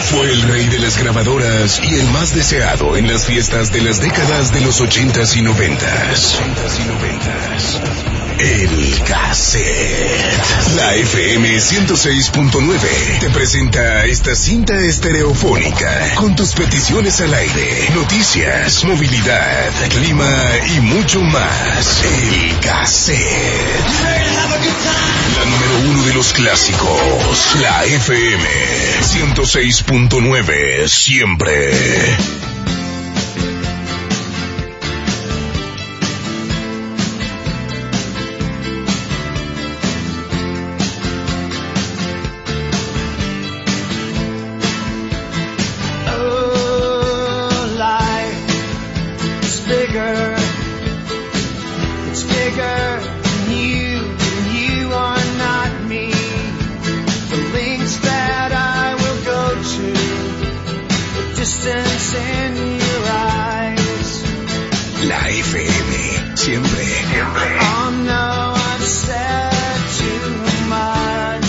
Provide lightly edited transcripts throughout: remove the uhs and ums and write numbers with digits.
Fue el rey de las grabadoras y el más deseado en las fiestas de las décadas de los 80s y 90s. El Cassette. La FM 106.9 te presenta esta cinta estereofónica con tus peticiones al aire, noticias, movilidad, clima y mucho más. El Cassette. La número 1 de los clásicos. La FM 106.9 siempre. La FM, siempre, siempre. Oh no, I've said too much.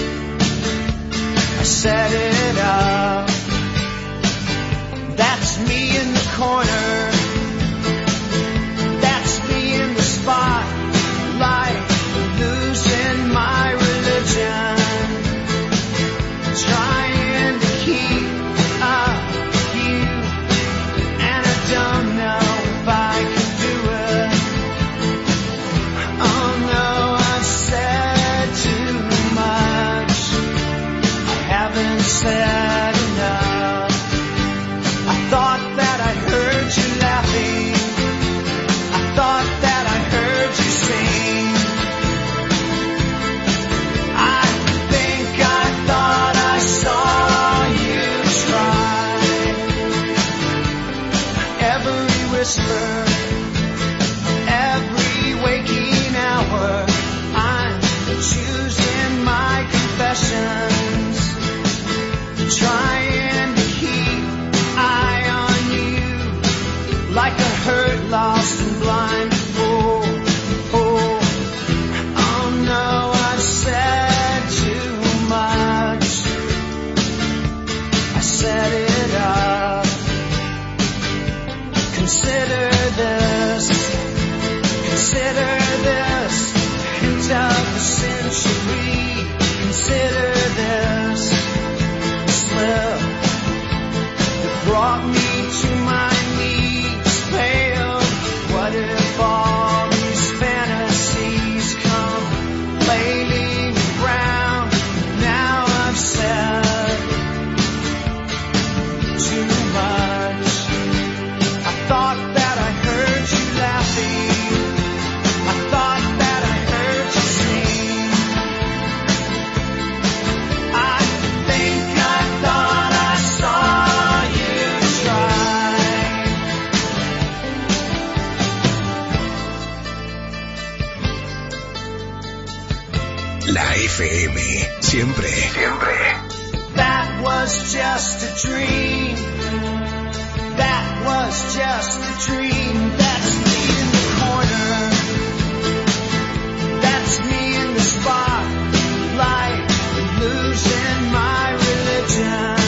I set it up. That's me in the corner. That's me in the spotlight, losing my religion. Trying to keep up with you, and I don't know if I can do it. Oh no, I've said too much. I haven't said enough. I thought that I heard you laughing. I thought that I heard you sing. I think I thought I saw you try. Every whisper, every waking hour, I'm choosing my confessions, trying to keep eye on you, like a hurt, lost and blind fool. Oh no, I've said too much. I set it up. Consider this hint of the century. Consider this slip that brought me to my knees, pale. What if all these fantasies come laying around? Now I've said too much. I thought that I heard you laughing. I thought that I heard you sing. I think I thought I saw you try. La FM, siempre, siempre. That was just a dream. That was just a dream. That's me in the corner. That's me in the spotlight, losing my religion.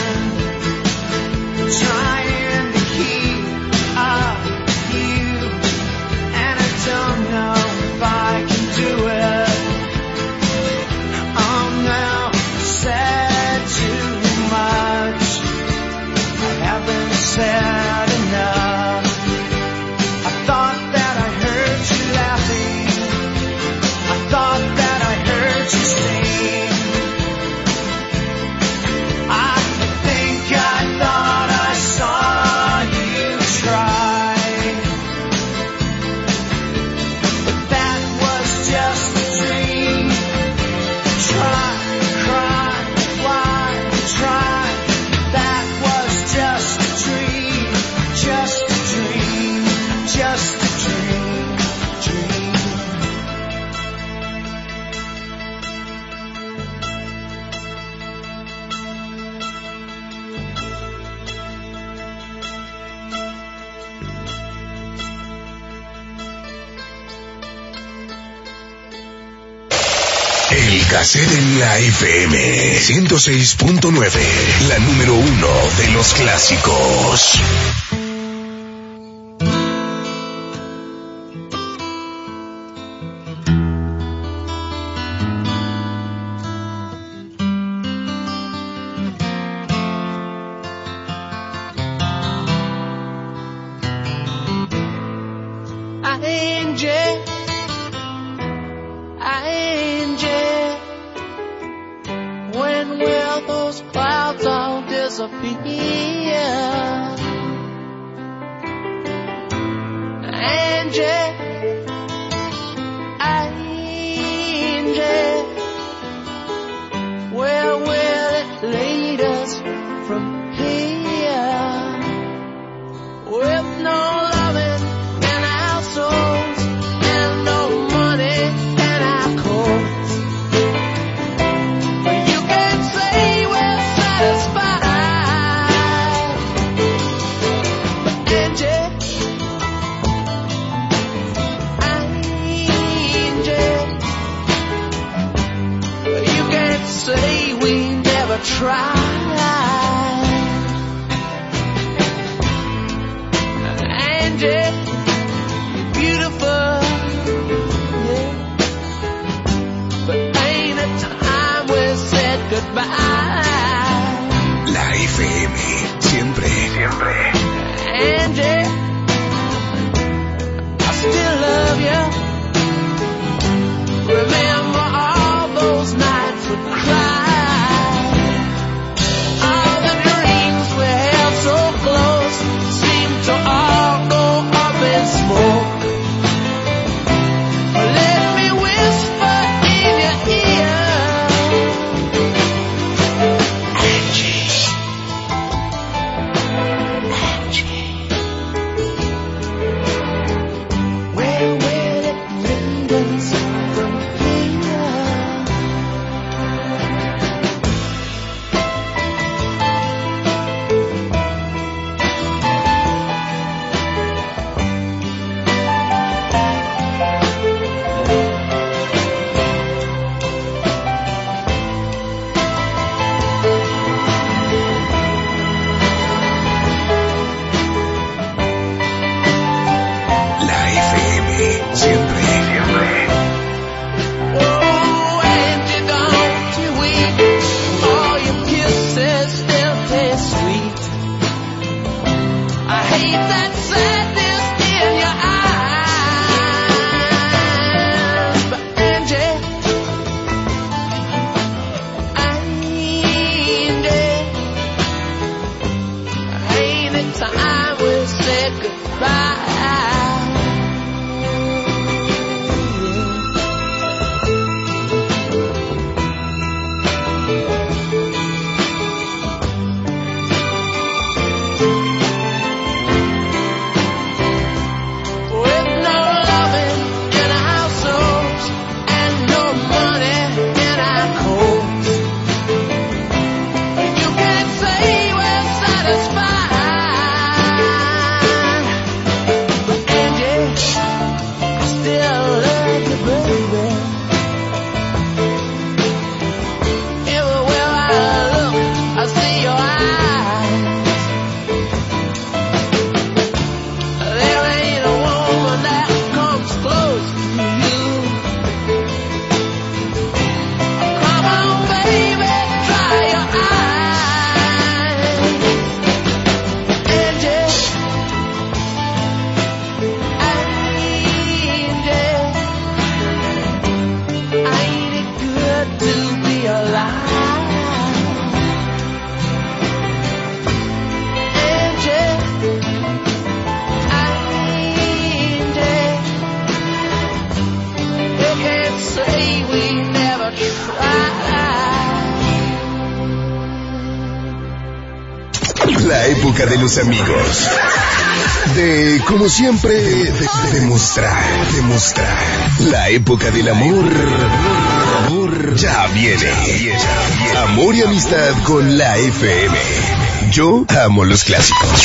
Trying to keep up with you, and I don't know if I can do it. Oh no, said too much. I haven't said enough. Cassette en la FM 106.9, la número 1 de los clásicos. La época de los amigos. De, como siempre, demostrar. La época del amor ya viene. Amor y amistad con la FM. Yo amo los clásicos.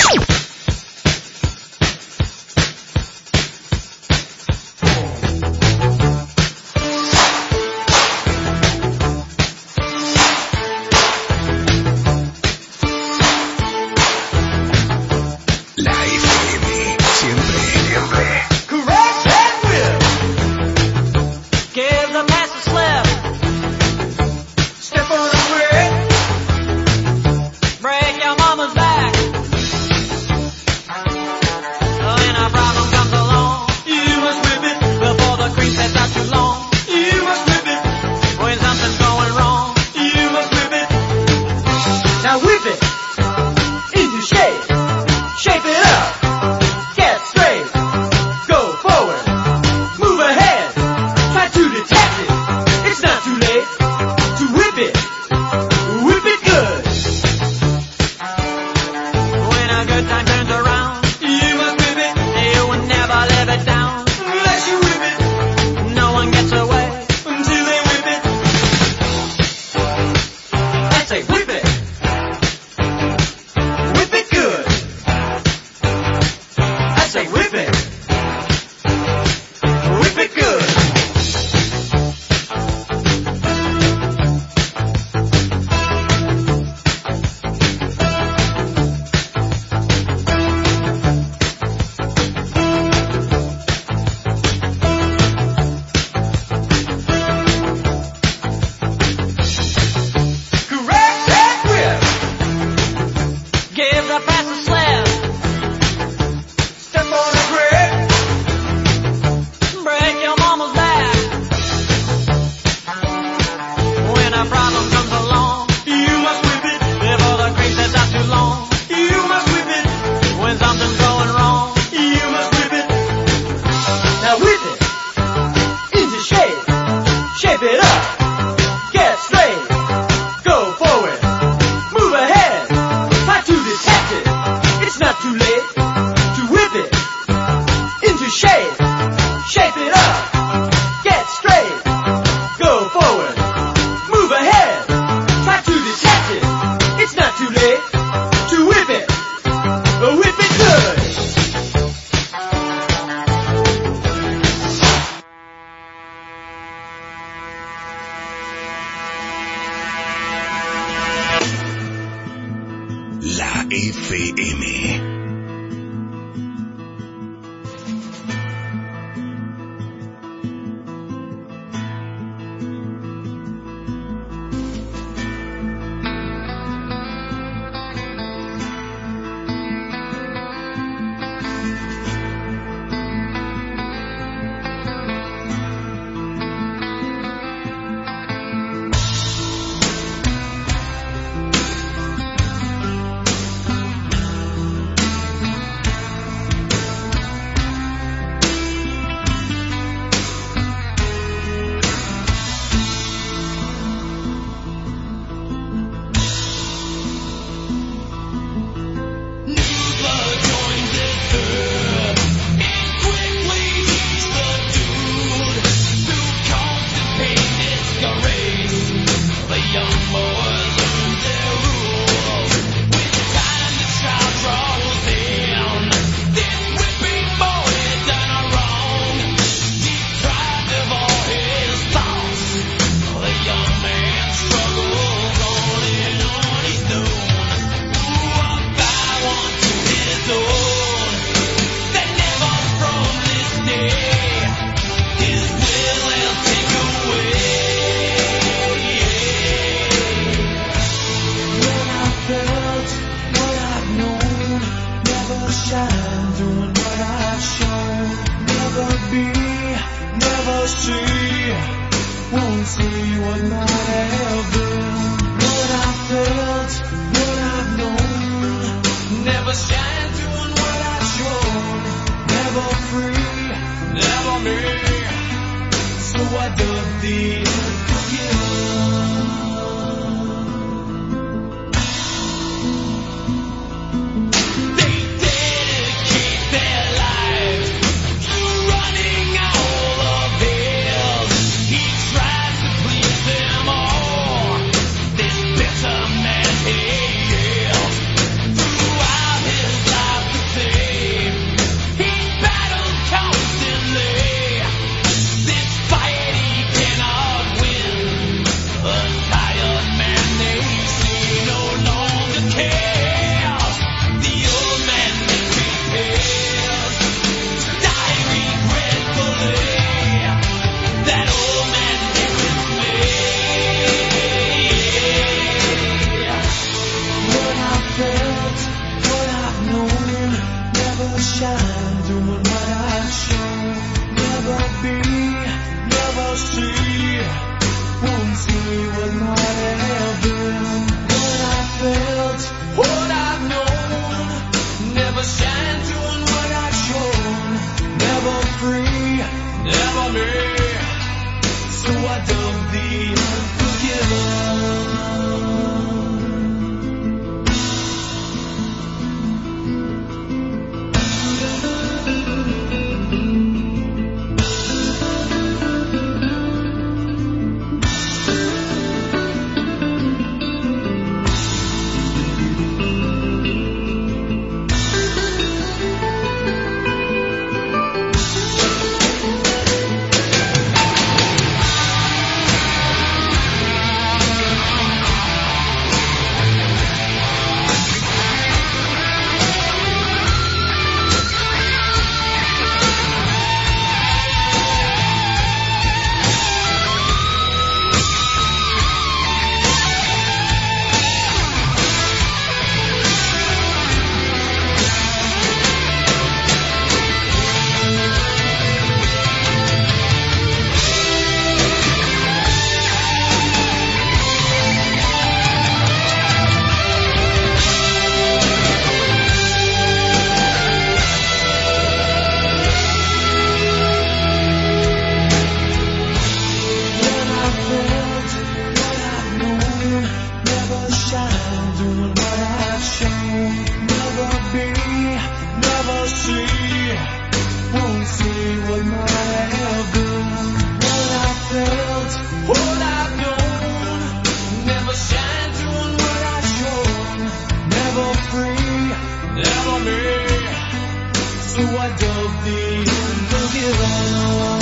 doing what I've shown. Never be, never see. Won't see what might have been. What I felt, what I've known. Never shine doing what I've shown. Never free, never me. So I dug the unforgiven.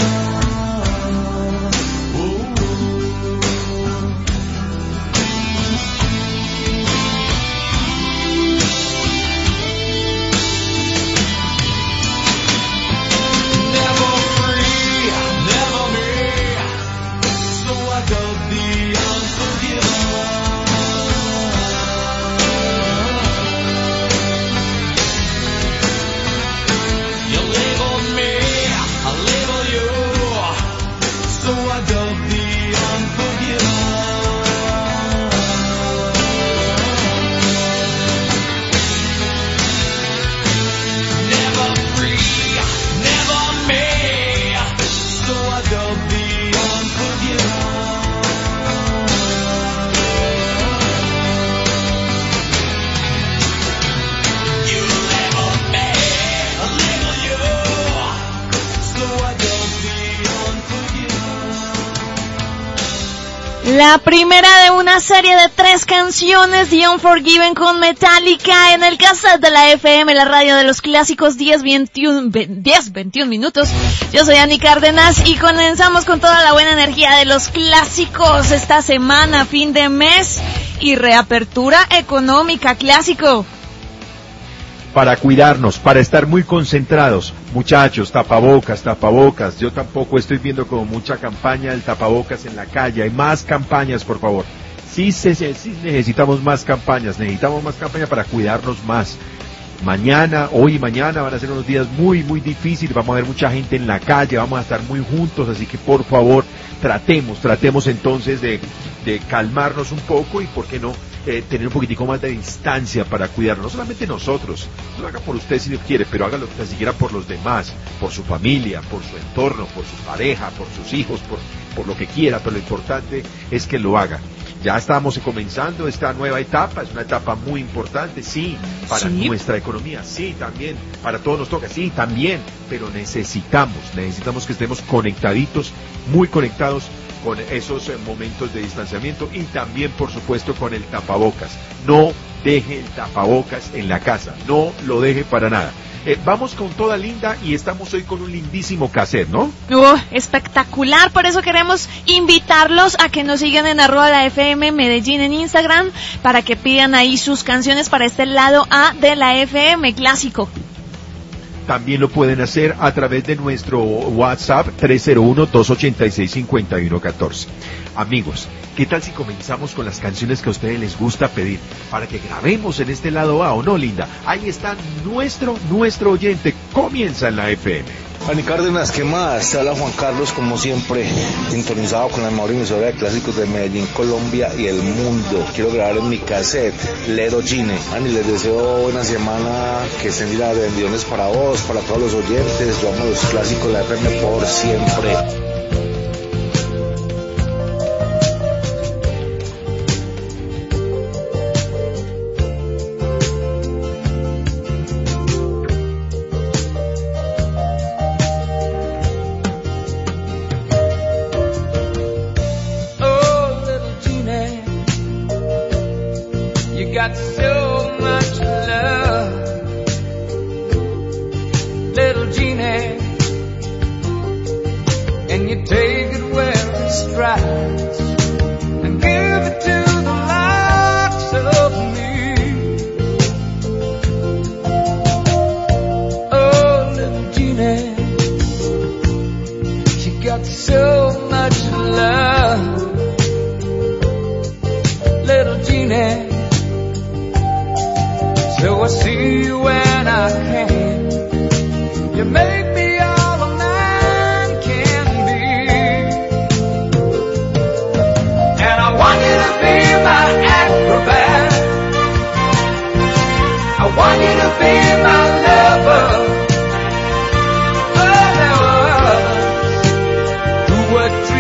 La primera de una serie de 3 canciones, The Unforgiven con Metallica, en el cassette de la FM, la radio de los clásicos, 10-21 minutos. Yo soy Ani Cárdenas y comenzamos con toda la buena energía de los clásicos esta semana, fin de mes y reapertura económica, clásico. Para cuidarnos, para estar muy concentrados. Muchachos, tapabocas. Yo tampoco estoy viendo como mucha campaña del tapabocas en la calle. Hay más campañas, por favor. Sí necesitamos más campañas para cuidarnos más. Hoy y mañana van a ser unos días muy, muy difíciles. Vamos a ver mucha gente en la calle, vamos a estar muy juntos. Así que, por favor, tratemos entonces de calmarnos un poco y, ¿por qué no?, tener un poquitico más de distancia para cuidarnos, no solamente nosotros, no lo haga por usted si quiere, pero hágalo tan siquiera por los demás, por su familia, por su entorno, por su pareja, por sus hijos, por lo que quiera, pero lo importante es que lo haga. Ya estamos comenzando esta nueva etapa, es una etapa muy importante, sí, para nuestra economía, sí, también, para todos nos toca, sí, también, pero necesitamos que estemos conectaditos, muy conectados, con esos momentos de distanciamiento y también, por supuesto, con el tapabocas. No deje el tapabocas en la casa, no lo deje para nada. Vamos con toda linda y estamos hoy con un lindísimo cassette, ¿no? Espectacular, por eso queremos invitarlos a que nos sigan en @la_FM Medellín en Instagram para que pidan ahí sus canciones para este lado A de la FM, clásico. También lo pueden hacer a través de nuestro WhatsApp 301-286-5114. Amigos, ¿qué tal si comenzamos con las canciones que a ustedes les gusta pedir? Para que grabemos en este lado A, ¿o no, linda? Ahí está nuestro oyente. Comienza en la FM. Ani Cárdenas, ¿qué más? Te habla Juan Carlos, como siempre, sintonizado con la mejor emisora de clásicos de Medellín, Colombia y el mundo. Quiero grabar en mi cassette, Little Gine. Ani, les deseo buena semana, que estén llenas de bendiciones para vos, para todos los oyentes. Yo amo los clásicos de la FM por siempre.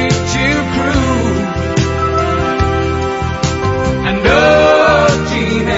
And Gina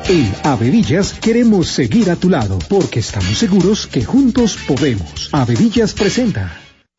En Avevillas queremos seguir a tu lado porque estamos seguros que juntos podemos. Avevillas presenta.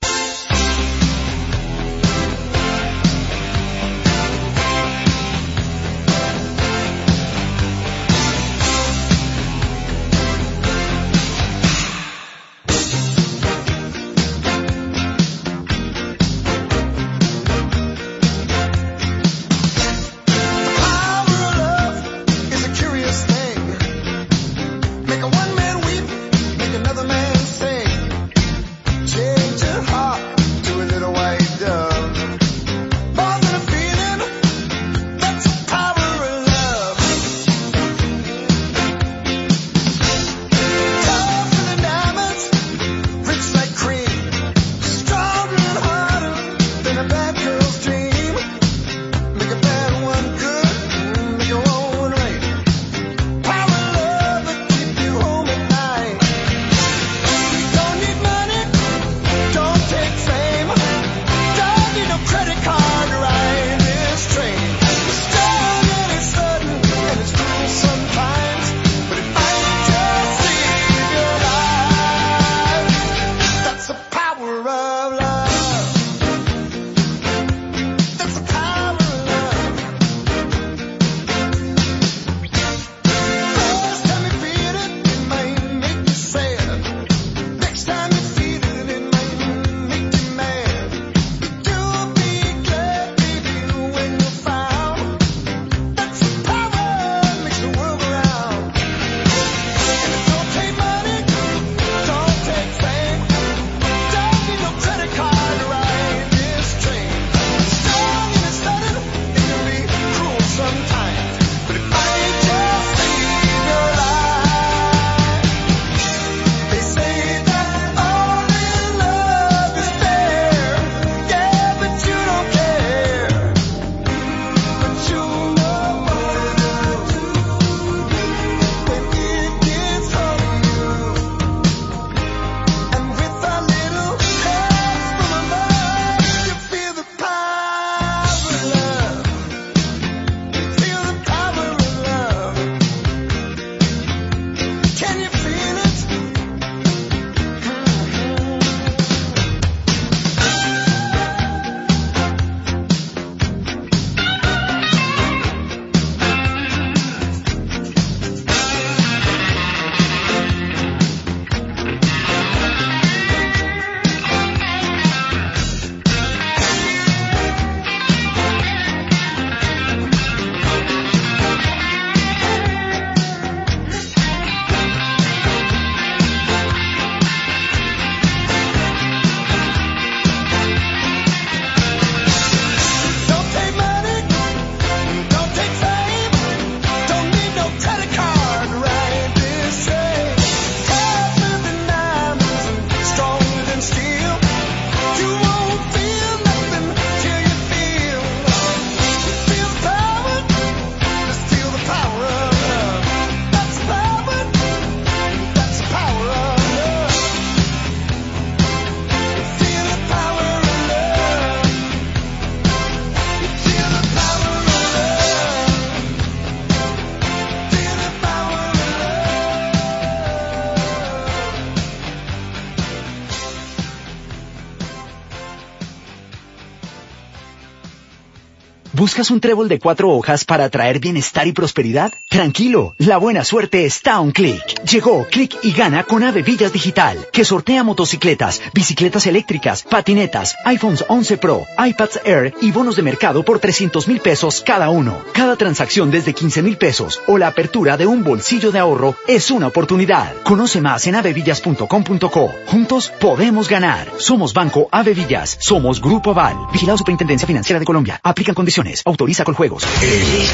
¿Buscas un trébol de 4 hojas para traer bienestar y prosperidad? Tranquilo, la buena suerte está a un clic. Llegó Clic y Gana con Avevillas Digital, que sortea motocicletas, bicicletas eléctricas, patinetas, iPhones 11 Pro, iPads Air y bonos de mercado por 300,000 pesos cada uno. Cada transacción desde 15,000 pesos o la apertura de un bolsillo de ahorro es una oportunidad. Conoce más en avevillas.com.co. Juntos podemos ganar. Somos Banco Avevillas. Somos Grupo Aval. Vigilado Superintendencia Financiera de Colombia. Aplican condiciones. Autoriza Coljuegos. El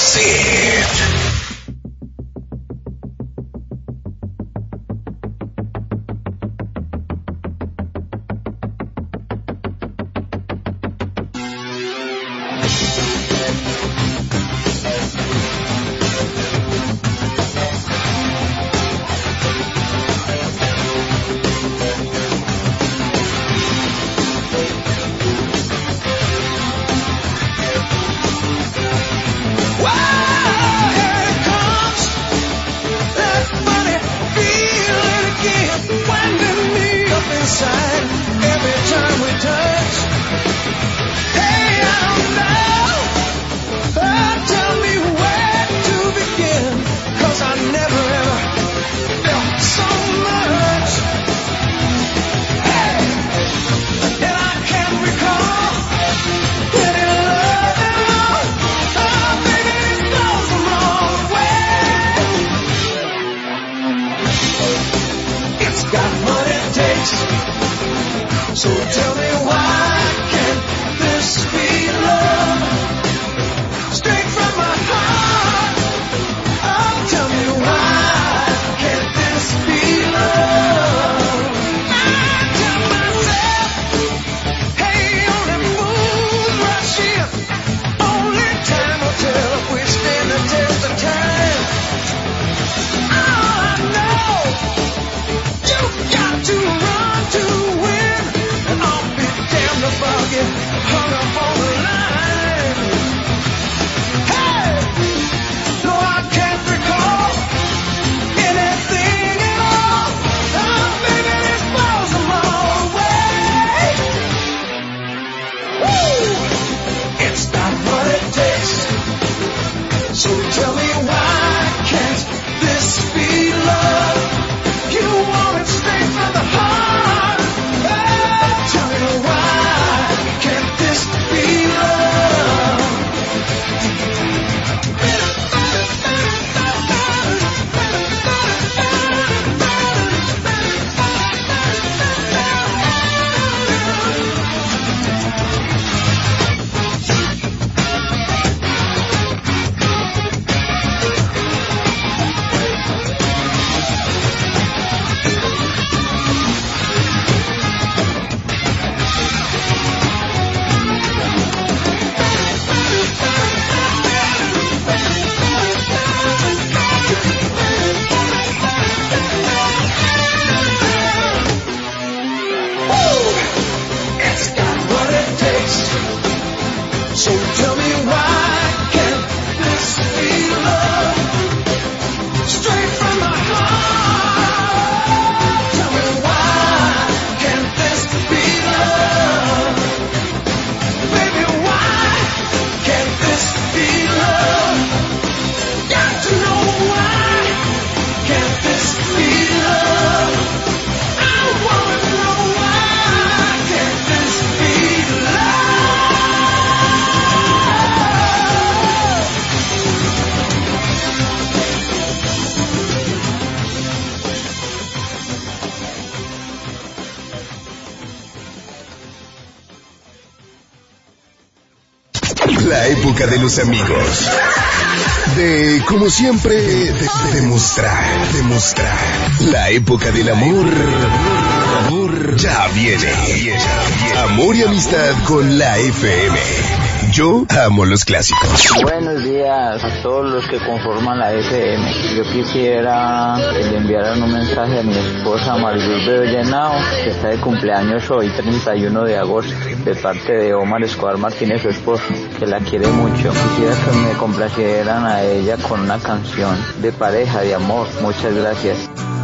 cassette. Whoa, here it comes. época de los amigos. De, como siempre, demostrar. La época del amor ya viene. Amor y amistad con la FM. Yo amo los clásicos. Buenos días a todos los que conforman la FM. Yo quisiera que le enviaran un mensaje a mi esposa Maribel Bedoya Henao, que está de cumpleaños hoy, 31 de agosto, de parte de Omar Escobar Martínez, su esposo, que la quiere mucho. Quisiera que me complacieran a ella con una canción de pareja, de amor. Muchas gracias.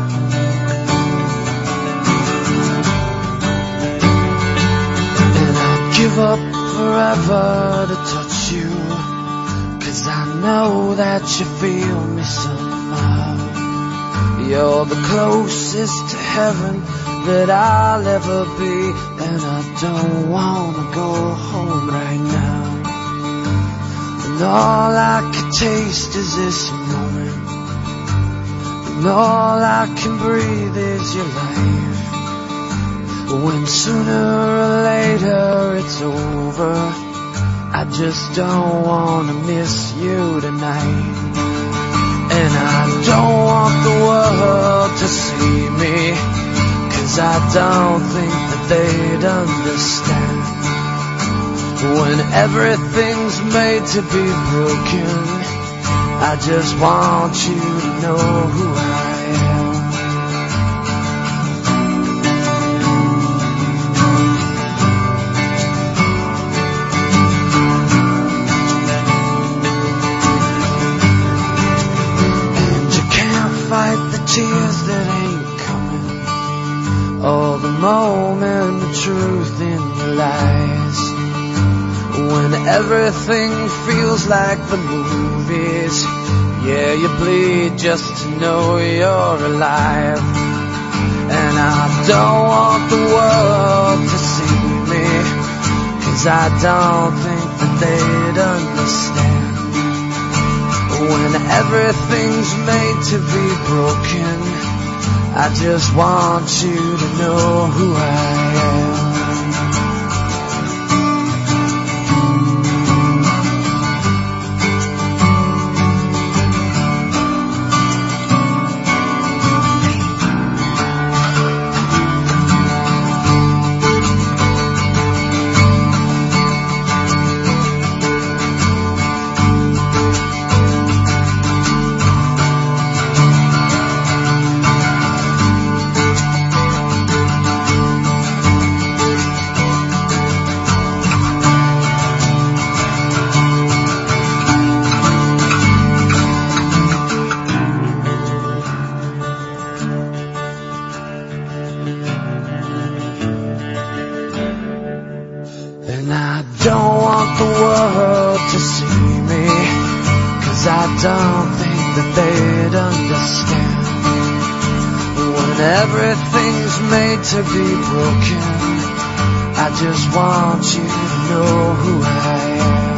Forever to touch you, 'cause I know that you feel me somehow. You're the closest to heaven that I'll ever be, and I don't wanna go home right now. And all I can taste is this moment, and all I can breathe is your life. When sooner or later it's over, I just don't wanna miss you tonight. And I don't want the world to see me, 'cause I don't think that they'd understand. When everything's made to be broken, I just want you to know who I am. Tears that ain't coming, all the moment, the truth in your lies. When everything feels like the movies, yeah, you bleed just to know you're alive. And I don't want the world to see me, 'cause I don't think that they'd understand. When everything's made to be broken, I just want you to know who I am. Don't think that they'd understand. When everything's made to be broken, I just want you to know who I am.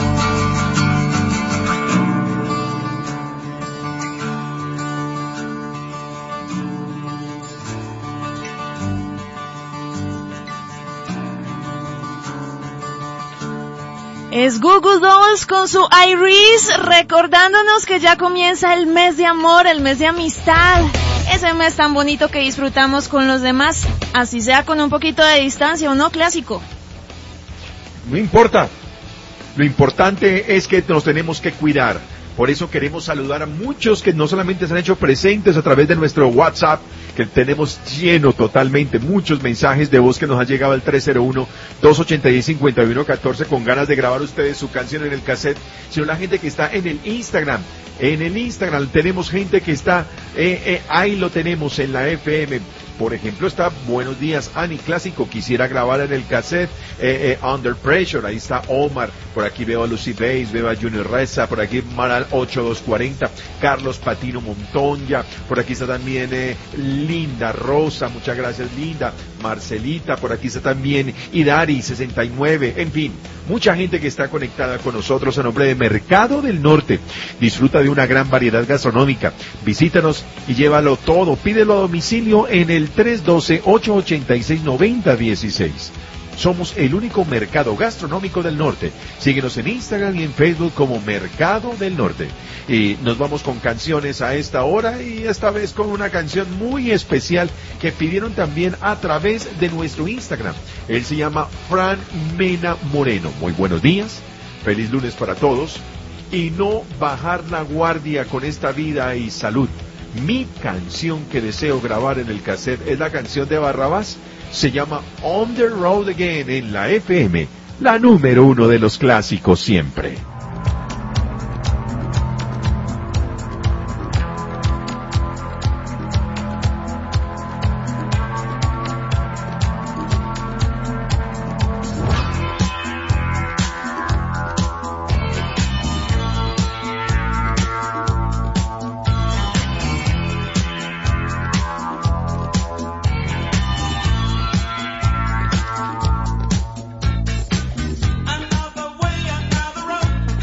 Es Goo Goo Dolls con su Iris, recordándonos que ya comienza el mes de amor, el mes de amistad, ese mes tan bonito que disfrutamos con los demás, así sea con un poquito de distancia o no, clásico. No importa, lo importante es que nos tenemos que cuidar. Por eso queremos saludar a muchos que no solamente se han hecho presentes a través de nuestro WhatsApp, que tenemos lleno totalmente, muchos mensajes de voz que nos han llegado al 301-286-5114 con ganas de grabar ustedes su canción en el cassette, sino la gente que está en el Instagram. En el Instagram tenemos gente que está, ahí lo tenemos en la FM. Por ejemplo, está Buenos Días, Ani Clásico, quisiera grabar en el cassette, Under Pressure, ahí está Omar, por aquí veo a Lucy Bass, veo a Junior Reza, por aquí Maral 8240, Carlos Patino Montoya, por aquí está también Linda Rosa, muchas gracias Linda, Marcelita, por aquí está también Idari 69, en fin, mucha gente que está conectada con nosotros a nombre de Mercado del Norte. Disfruta de una gran variedad gastronómica, visítanos y llévalo todo, pídelo a domicilio en el 312-886-9016. Somos el único mercado gastronómico del norte. Síguenos en Instagram y en Facebook como Mercado del Norte. Y nos vamos con canciones a esta hora y esta vez con una canción muy especial que pidieron también a través de nuestro Instagram. Él se llama Fran Mena Moreno. Muy buenos días, feliz lunes para todos y no bajar la guardia con esta vida y salud. Mi canción que deseo grabar en el cassette es la canción de Barrabás. Se llama On the Road Again en la FM, la número 1 de los clásicos siempre. Another way, another road.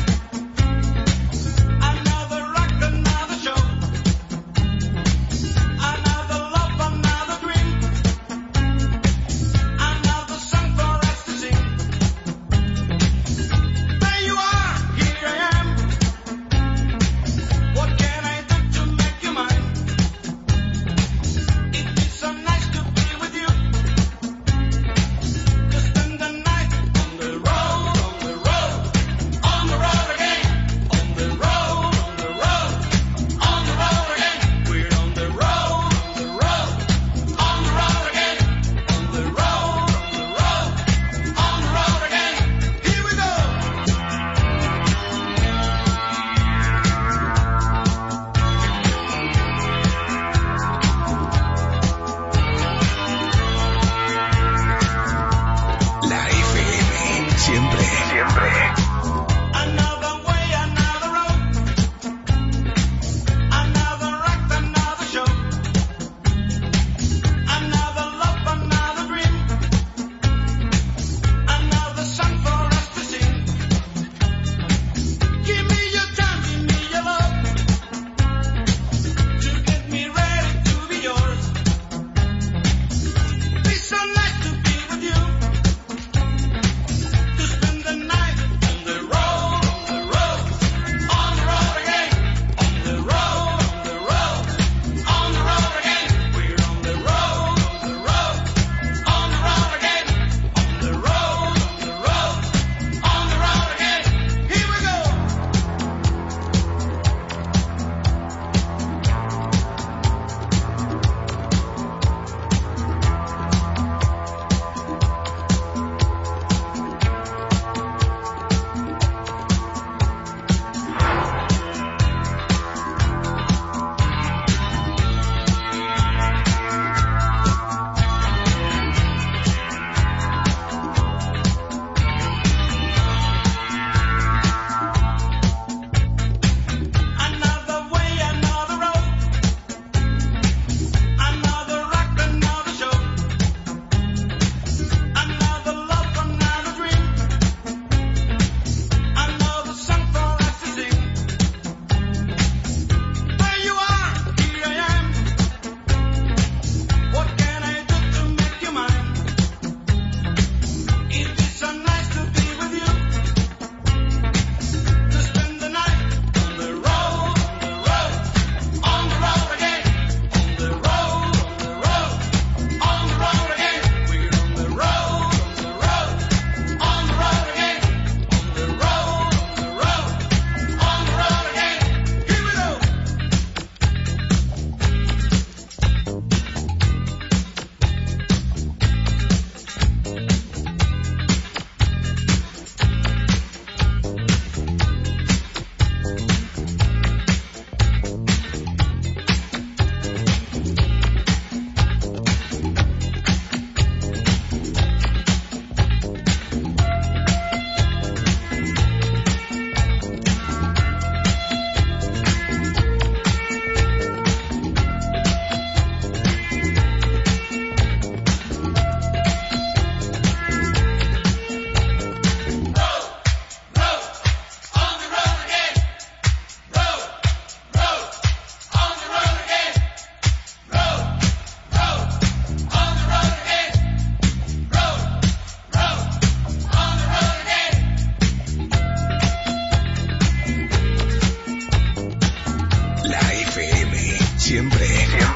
Siempre.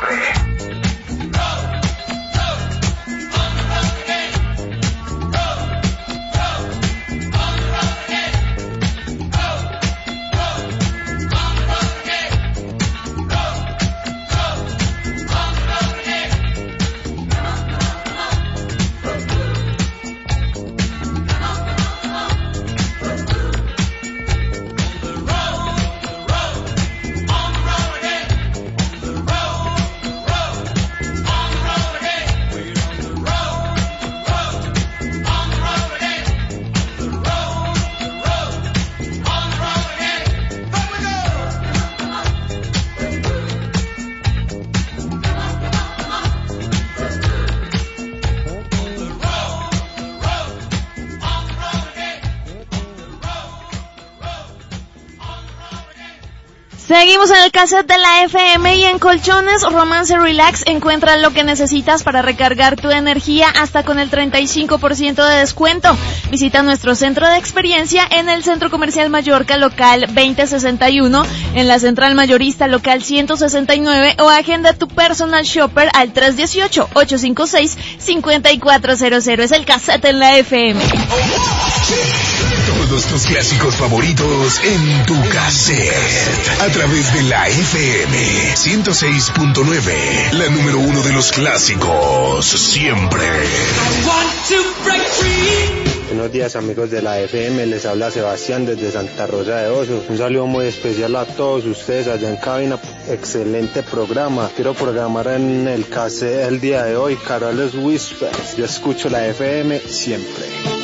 Seguimos en el cassette de la FM y en Colchones Romance Relax encuentras lo que necesitas para recargar tu energía hasta con el 35% de descuento. Visita nuestro centro de experiencia en el Centro Comercial Mallorca local 2061, en la Central Mayorista local 169 o agenda tu personal shopper al 318-856-5400. Es el cassette en la FM. Todos tus clásicos favoritos en tu cassette. A través de la FM 106.9, la número 1 de los clásicos, siempre. Buenos días, amigos de la FM, les habla Sebastián desde Santa Rosa de Osos. Un saludo muy especial a todos ustedes allá en cabina. Excelente programa. Quiero programar en el cassette el día de hoy Carol's Whispers. Yo escucho la FM siempre.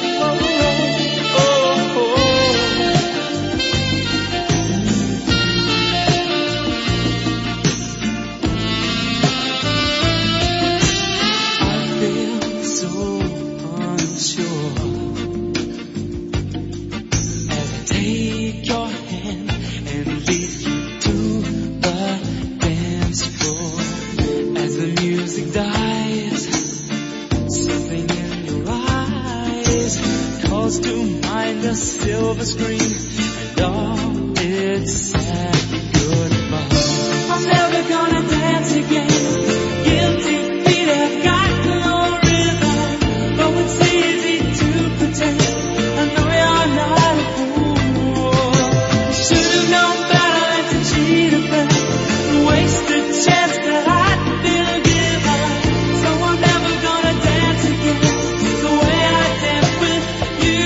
Silver screen and all its sad goodbye. I'm never gonna dance again. Guilty feet have got no rhythm, though it's easy to pretend. I know you're not a fool. Should've known better than to cheat a friend, waste a chance that I'd been given. So I'm never gonna dance again the way I danced with you.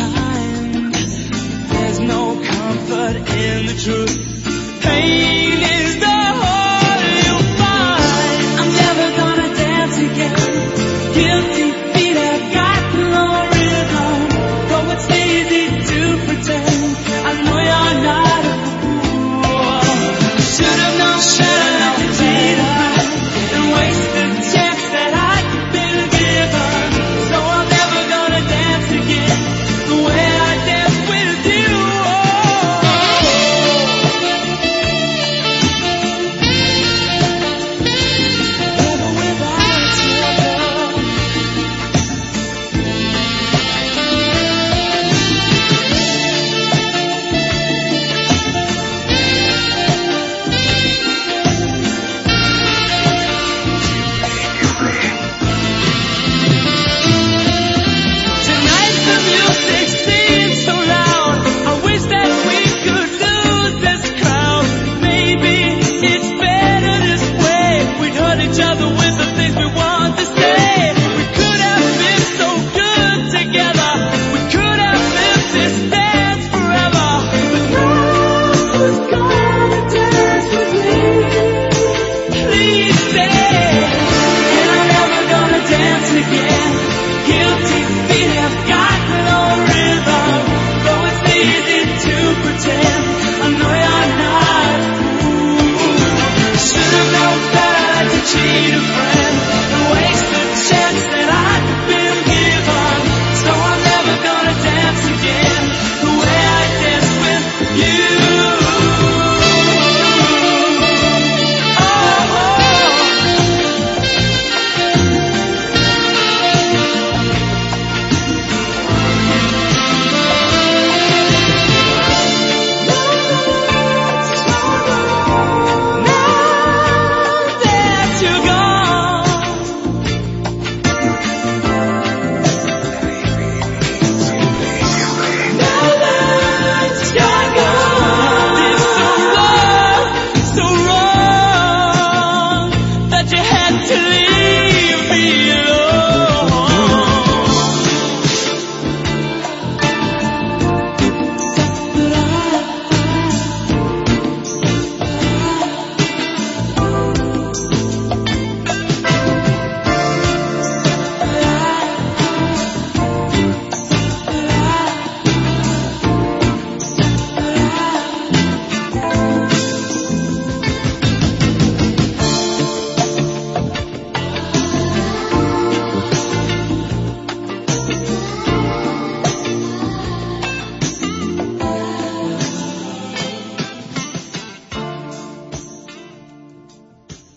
In the truth, pain is